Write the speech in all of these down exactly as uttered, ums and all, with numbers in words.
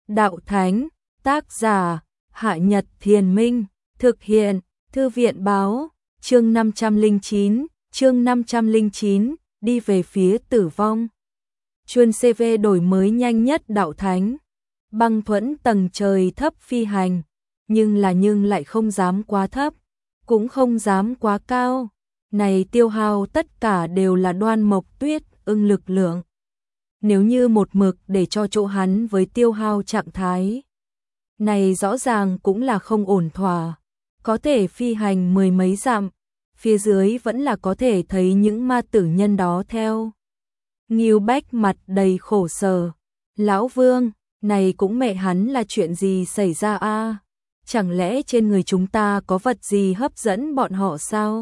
Đạo Thánh, tác giả, Hạ Nhật Thiền Minh, thực hiện, Thư viện báo, chương năm trăm lẻ chín, chương năm trăm lẻ chín, đi về phía tử vong. Chuân xê vê đổi mới nhanh nhất Đạo Thánh, băng thuẫn tầng trời thấp phi hành, nhưng là nhưng lại không dám quá thấp, cũng không dám quá cao. Này tiêu hao tất cả đều là Đoan Mộc Tuyết ưng lực lượng. Nếu như một mực để cho chỗ hắn với tiêu hao trạng thái này rõ ràng cũng là không ổn thỏa, có thể phi hành mười mấy dặm, phía dưới vẫn là có thể thấy những ma tử nhân đó theo. Ngưu Bách mặt đầy khổ sở, lão Vương, này cũng mẹ hắn là chuyện gì xảy ra a? Chẳng lẽ trên người chúng ta có vật gì hấp dẫn bọn họ sao?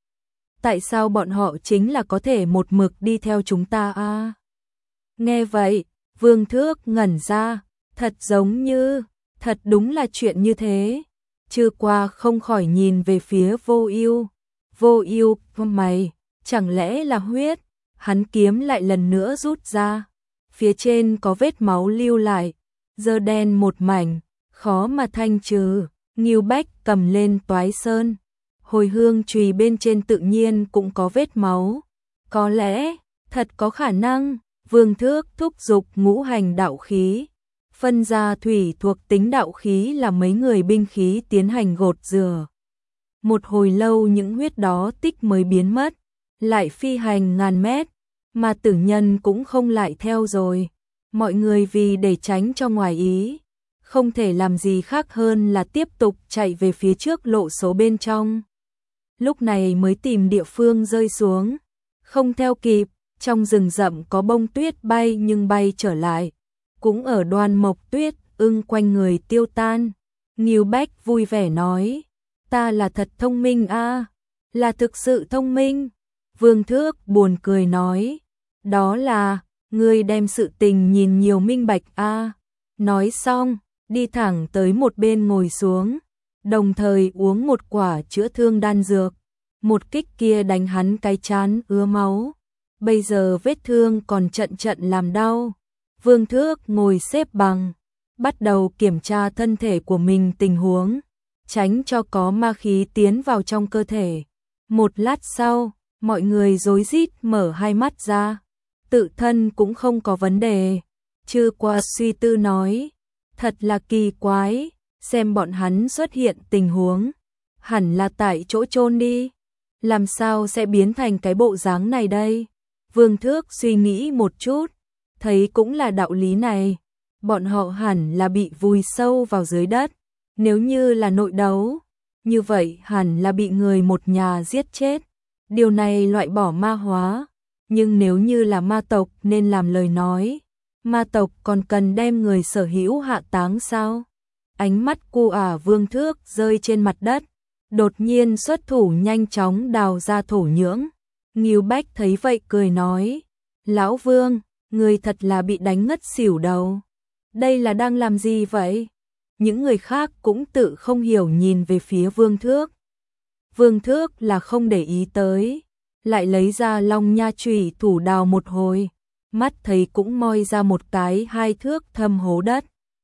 Tại sao bọn họ chính là có thể một mực đi theo chúng ta a? Nghe vậy, Vương Thước ngẩn ra, thật giống như, thật đúng là chuyện như thế. Chưa qua không khỏi nhìn về phía Vô Ưu. Vô Ưu, mày, chẳng lẽ là huyết? Hắn kiếm lại lần nữa rút ra. Phía trên có vết máu lưu lại, dơ đen một mảnh, khó mà thanh trừ. Ngưu Bách cầm lên toái sơn, hồi hương chùy bên trên tự nhiên cũng có vết máu. Có lẽ, thật có khả năng, Vương Thước thúc giục ngũ hành đạo khí, phân ra thủy thuộc tính đạo khí là mấy người binh khí tiến hành gột rửa. Một hồi lâu những huyết đó tích mới biến mất, lại phi hành ngàn mét, mà tử nhân cũng không lại theo rồi. Mọi người vì để tránh cho ngoài ý, không thể làm gì khác hơn là tiếp tục chạy về phía trước lộ số bên trong. Lúc này mới tìm địa phương rơi xuống, không theo kịp, trong rừng rậm có bông tuyết bay nhưng bay trở lại, cũng ở Đoan Mộc Tuyết ưng quanh người tiêu tan. Ngưu Bách vui vẻ nói, ta là thật thông minh a, là thực sự thông minh. Vương Thước buồn cười nói, đó là, ngươi đem sự tình nhìn nhiều minh bạch a. Nói xong, đi thẳng tới một bên ngồi xuống, đồng thời uống một quả chữa thương đan dược. Một kích kia đánh hắn cái trán ứa máu, bây giờ vết thương còn trận trận làm đau. Vương Thước ngồi xếp bằng, bắt đầu kiểm tra thân thể của mình tình huống, tránh cho có ma khí tiến vào trong cơ thể. Một lát sau, mọi người rối rít mở hai mắt ra, tự thân cũng không có vấn đề. Chư qua suy tư nói, thật là kỳ quái, xem bọn hắn xuất hiện tình huống, hẳn là tại chỗ chôn đi, làm sao sẽ biến thành cái bộ dáng này đây? Vương Thước suy nghĩ một chút, thấy cũng là đạo lý này, bọn họ hẳn là bị vùi sâu vào dưới đất, nếu như là nội đấu, như vậy hẳn là bị người một nhà giết chết, điều này loại bỏ ma hóa, nhưng nếu như là ma tộc nên làm lời nói, ma tộc còn cần đem người sở hữu hạ táng sao? Ánh mắt cu ả Vương Thước rơi trên mặt đất, đột nhiên xuất thủ nhanh chóng đào ra thổ nhưỡng. Ngưu Bách thấy vậy cười nói, lão Vương, người thật là bị đánh ngất xỉu đầu. Đây là đang làm gì vậy? Những người khác cũng tự không hiểu nhìn về phía Vương Thước. Vương Thước là không để ý tới, lại lấy ra long nha chùy thủ đào một hồi, mắt thấy cũng moi ra một cái hai thước thâm hố đất.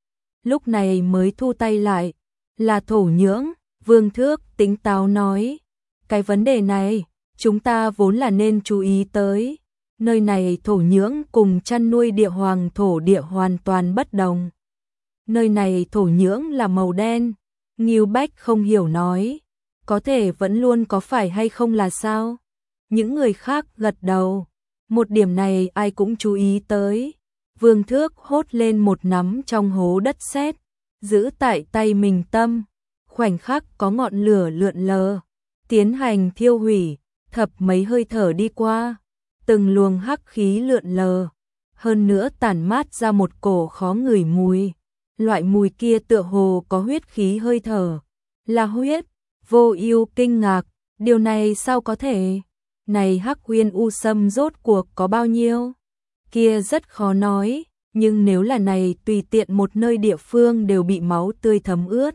Lúc này mới thu tay lại, là thổ nhưỡng. Vương Thước tính táo nói, cái vấn đề này, chúng ta vốn là nên chú ý tới. Nơi này thổ nhưỡng cùng chăn nuôi địa hoàng thổ địa hoàn toàn bất đồng. Nơi này thổ nhưỡng là màu đen. Ngưu Bách không hiểu nói, có thể vẫn luôn có phải hay không là sao? Những người khác gật đầu, một điểm này ai cũng chú ý tới. Vương Thước hốt lên một nắm trong hố đất sét, giữ tại tay mình tâm. Khoảnh khắc có ngọn lửa lượn lờ, tiến hành thiêu hủy, thập mấy hơi thở đi qua, từng luồng hắc khí lượn lờ, hơn nữa tản mát ra một cổ khó ngửi mùi, loại mùi kia tựa hồ có huyết khí hơi thở, là huyết. Vô Ưu kinh ngạc, điều này sao có thể? Này hắc huyền u sâm rốt cuộc có bao nhiêu? Kia rất khó nói, nhưng nếu là này tùy tiện một nơi địa phương đều bị máu tươi thấm ướt.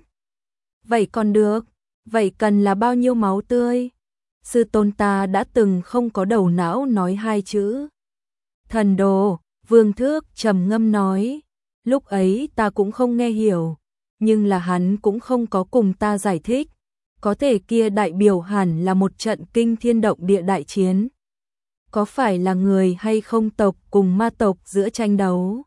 Vậy còn được, vậy cần là bao nhiêu máu tươi? Sư tôn ta đã từng không có đầu não nói hai chữ. Thần đồ, Vương Thước trầm ngâm nói, Lúc ấy ta cũng không nghe hiểu, nhưng là hắn cũng không có cùng ta giải thích. Có thể kia đại biểu hẳn là một trận kinh thiên động địa đại chiến. Có phải là người hay không tộc cùng ma tộc giữa tranh đấu?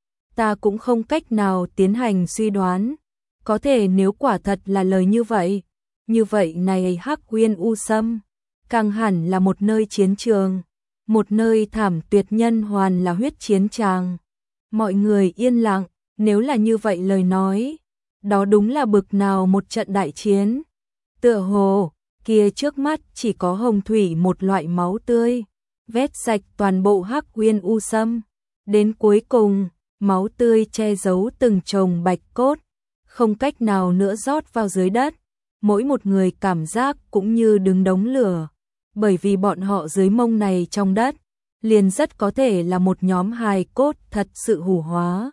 Ta cũng không cách nào tiến hành suy đoán. Có thể nếu quả thật là lời như vậy, như vậy này Hắc Uyên U Sâm càng hẳn là một nơi chiến trường, một nơi thảm tuyệt nhân hoàn là huyết chiến tràng. Mọi người yên lặng, nếu là như vậy lời nói, đó đúng là bực nào một trận đại chiến. Tựa hồ, kia trước mắt chỉ có hồng thủy một loại máu tươi, vét sạch toàn bộ Hắc Uyên U Sâm. Đến cuối cùng, máu tươi che giấu từng chồng bạch cốt, không cách nào nữa rót vào dưới đất. Mỗi một người cảm giác cũng như đứng đống lửa, bởi vì bọn họ dưới mông này trong đất, liền rất có thể là một nhóm hài cốt thật sự hủ hóa.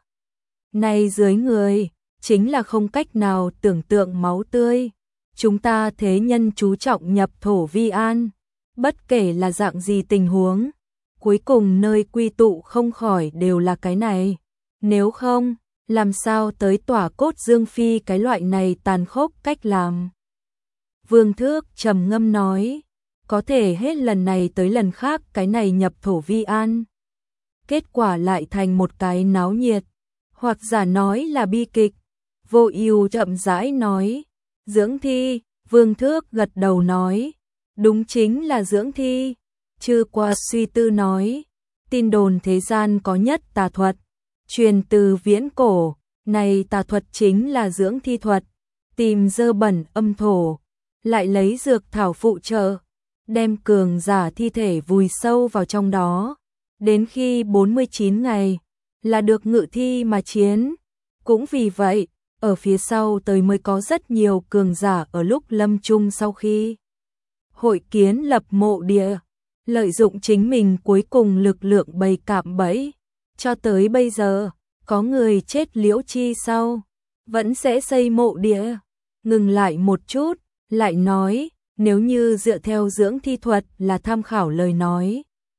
Này dưới người, chính là không cách nào tưởng tượng máu tươi. Chúng ta thế nhân chú trọng nhập thổ vi an, bất kể là dạng gì tình huống, cuối cùng nơi quy tụ không khỏi đều là cái này. Nếu không, làm sao tới tỏa cốt dương phi cái loại này tàn khốc cách làm. Vương Thước trầm ngâm nói, có thể hết lần này tới lần khác cái này nhập thổ vi an. Kết quả lại thành một cái náo nhiệt, hoặc giả nói là bi kịch. Vô Ưu chậm rãi nói, dưỡng thi. Vương Thước gật đầu nói, đúng chính là dưỡng thi. Chư qua suy tư nói, tin đồn thế gian có nhất tà thuật, truyền từ viễn cổ, này tà thuật chính là dưỡng thi thuật, tìm dơ bẩn âm thổ, lại lấy dược thảo phụ trợ, đem cường giả thi thể vùi sâu vào trong đó, đến khi bốn mươi chín ngày là được ngự thi mà chiến. Cũng vì vậy, ở phía sau tới mới có rất nhiều cường giả ở lúc lâm chung sau khi hội kiến lập mộ địa, lợi dụng chính mình cuối cùng lực lượng bày cạm bẫy. Cho tới bây giờ, có người chết liễu chi sau, vẫn sẽ xây mộ địa. Ngừng lại một chút, lại nói, nếu như dựa theo dưỡng thi thuật là tham khảo lời nói.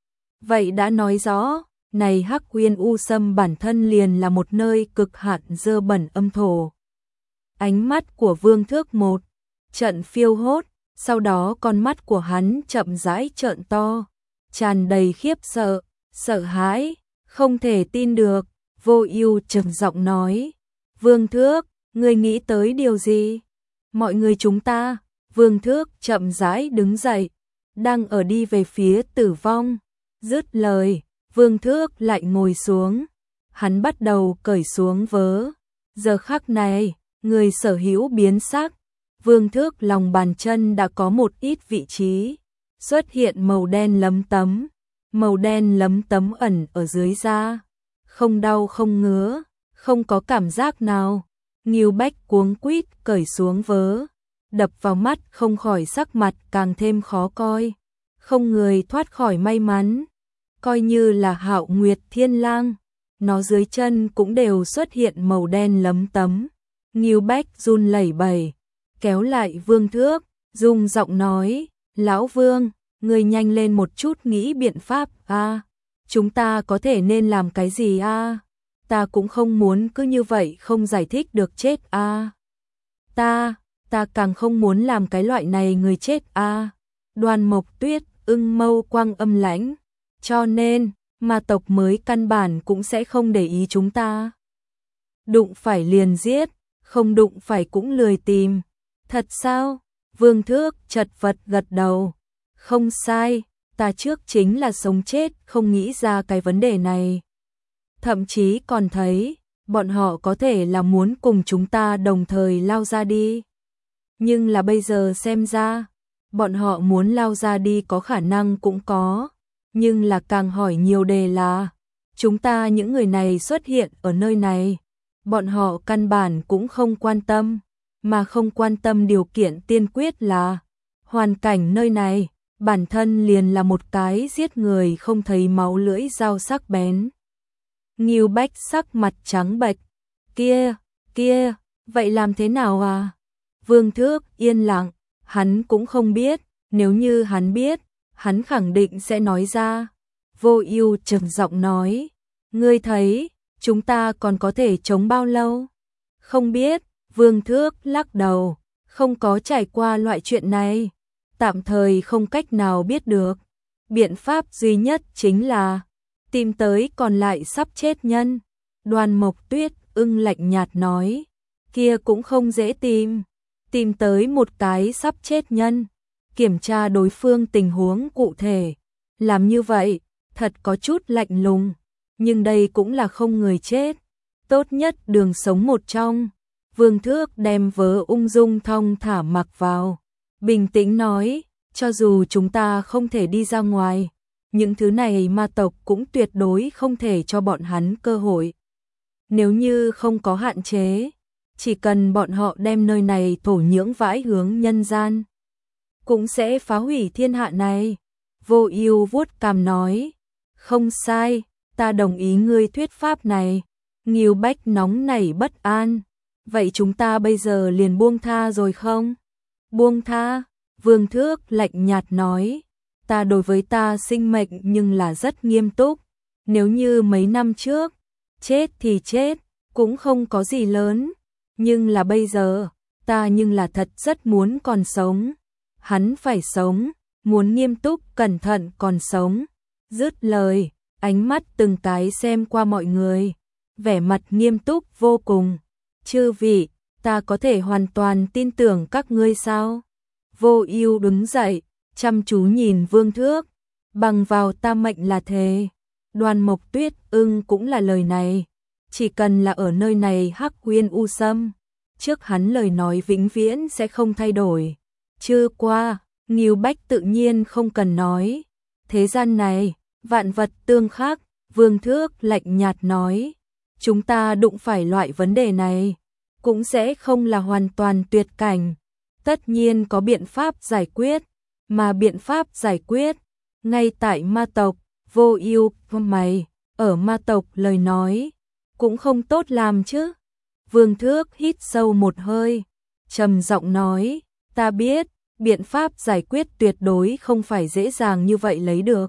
Vậy đã nói rõ, này Hắc Uyên U Sâm bản thân liền là một nơi cực hạn dơ bẩn âm thổ. Ánh mắt của Vương Thước một trận phiêu hốt, sau đó con mắt của hắn chậm rãi trợn to, tràn đầy khiếp sợ, sợ hãi, không thể tin được. Vô Ưu trầm giọng nói, Vương Thước, ngươi nghĩ tới điều gì? Mọi người chúng ta. Vương Thước chậm rãi đứng dậy, đang ở đi về phía Tử Vong. Dứt lời, Vương Thước lại ngồi xuống, hắn bắt đầu cởi xuống vớ. Giờ khắc này, người sở hữu biến sắc, Vương Thước lòng bàn chân đã có một ít vị trí xuất hiện màu đen lấm tấm, màu đen lấm tấm ẩn ở dưới da, không đau không ngứa, không có cảm giác nào. Ngưu Bách cuống quýt cởi xuống vớ, đập vào mắt không khỏi sắc mặt càng thêm khó coi, không người thoát khỏi may mắn. Coi như là Hạo Nguyệt Thiên Lang, nó dưới chân cũng đều xuất hiện màu đen lấm tấm. Ngưu Bách run lẩy bẩy, kéo lại Vương Thước, rung giọng nói, Lão Vương, người nhanh lên một chút nghĩ biện pháp a, à, chúng ta có thể nên làm cái gì a? À? Ta cũng không muốn cứ như vậy không giải thích được chết a. À? Ta, ta càng không muốn làm cái loại này người chết a. À? Đoàn Mộc Tuyết ưng mâu quang âm lãnh, cho nên, ma tộc mới căn bản cũng sẽ không để ý chúng ta. Đụng phải liền giết, không đụng phải cũng lười tìm. Thật sao? Vương Thước chật vật gật đầu. Không sai, ta trước chính là sống chết không nghĩ ra cái vấn đề này. Thậm chí còn thấy, bọn họ có thể là muốn cùng chúng ta đồng thời lao ra đi. Nhưng là bây giờ xem ra, bọn họ muốn lao ra đi có khả năng cũng có. Nhưng là càng hỏi nhiều đề là, chúng ta những người này xuất hiện ở nơi này, bọn họ căn bản cũng không quan tâm, mà không quan tâm điều kiện tiên quyết là, hoàn cảnh nơi này, bản thân liền là một cái giết người không thấy máu lưỡi dao sắc bén. Ngưu Bách sắc mặt trắng bệch, kia, kia, vậy làm thế nào à? Vương Thước yên lặng, hắn cũng không biết, nếu như hắn biết, hắn khẳng định sẽ nói ra. Vô Ưu trầm giọng nói, ngươi thấy, chúng ta còn có thể chống bao lâu? Không biết, Vương Thước lắc đầu, không có trải qua loại chuyện này, tạm thời không cách nào biết được. Biện pháp duy nhất chính là tìm tới còn lại sắp chết nhân. Đoàn Mộc Tuyết ưng lạnh nhạt nói, kia cũng không dễ tìm. Tìm tới một cái sắp chết nhân, kiểm tra đối phương tình huống cụ thể. Làm như vậy, thật có chút lạnh lùng, nhưng đây cũng là không người chết. Tốt nhất đường sống một trong. Vương Thước đem vớ ung dung thong thả mặc vào. Bình tĩnh nói, cho dù chúng ta không thể đi ra ngoài, những thứ này ma tộc cũng tuyệt đối không thể cho bọn hắn cơ hội. Nếu như không có hạn chế, chỉ cần bọn họ đem nơi này thổ nhưỡng vãi hướng nhân gian, cũng sẽ phá hủy thiên hạ này. Vô Ưu vuốt cằm nói, không sai, ta đồng ý ngươi thuyết pháp này. Ngưu Bách nóng nảy bất an, vậy chúng ta bây giờ liền buông tha rồi không? Buông tha? Vương Thước lạnh nhạt nói, ta đối với ta sinh mệnh nhưng là rất nghiêm túc. Nếu như mấy năm trước, chết thì chết, cũng không có gì lớn. Nhưng là bây giờ, ta nhưng là thật rất muốn còn sống. Hắn phải sống, muốn nghiêm túc cẩn thận còn sống. Dứt lời, ánh mắt từng cái xem qua mọi người, vẻ mặt nghiêm túc vô cùng. Chư vị, ta có thể hoàn toàn tin tưởng các ngươi sao? Vô Ưu đứng dậy, chăm chú nhìn Vương Thước, bằng vào ta mệnh là thề. Đoàn Mộc Tuyết ưng cũng là lời này, chỉ cần là ở nơi này Hắc Uyên U Sâm, trước hắn lời nói vĩnh viễn sẽ không thay đổi. Chưa qua, Ngưu Bách tự nhiên không cần nói. Thế gian này, vạn vật tương khắc, Vương Thước lạnh nhạt nói, chúng ta đụng phải loại vấn đề này, cũng sẽ không là hoàn toàn tuyệt cảnh. Tất nhiên có biện pháp giải quyết, mà biện pháp giải quyết, ngay tại ma tộc. Vô Ưu, mày, ở ma tộc lời nói, cũng không tốt làm chứ. Vương Thước hít sâu một hơi, trầm giọng nói, ta biết, biện pháp giải quyết tuyệt đối không phải dễ dàng như vậy lấy được.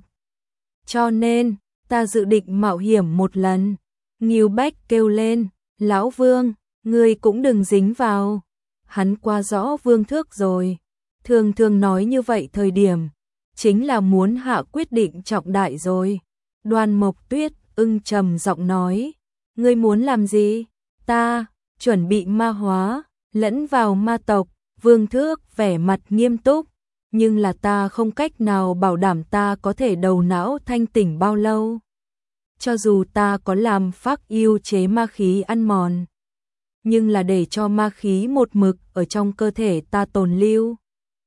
Cho nên, ta dự định mạo hiểm một lần. Ngưu Bách kêu lên, lão Vương, ngươi cũng đừng dính vào. Hắn qua rõ Vương Thước rồi. Thường thường nói như vậy thời điểm, chính là muốn hạ quyết định trọng đại rồi. Đoàn Mộc Tuyết ưng trầm giọng nói, ngươi muốn làm gì? Ta, chuẩn bị ma hóa, lẫn vào ma tộc. Vương Thước vẻ mặt nghiêm túc, nhưng là ta không cách nào bảo đảm ta có thể đầu não thanh tỉnh bao lâu. Cho dù ta có làm phác yêu chế ma khí ăn mòn, nhưng là để cho ma khí một mực ở trong cơ thể ta tồn lưu,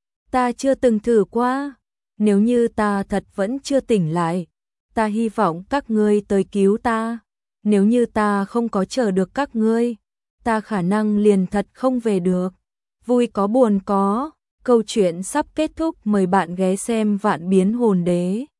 ta chưa từng thử qua. Nếu như ta thật vẫn chưa tỉnh lại, ta hy vọng các ngươi tới cứu ta. Nếu như ta không có chờ được các ngươi, ta khả năng liền thật không về được. Vui có buồn có, câu chuyện sắp kết thúc, mời bạn ghé xem Vạn Biến Hồn Đế.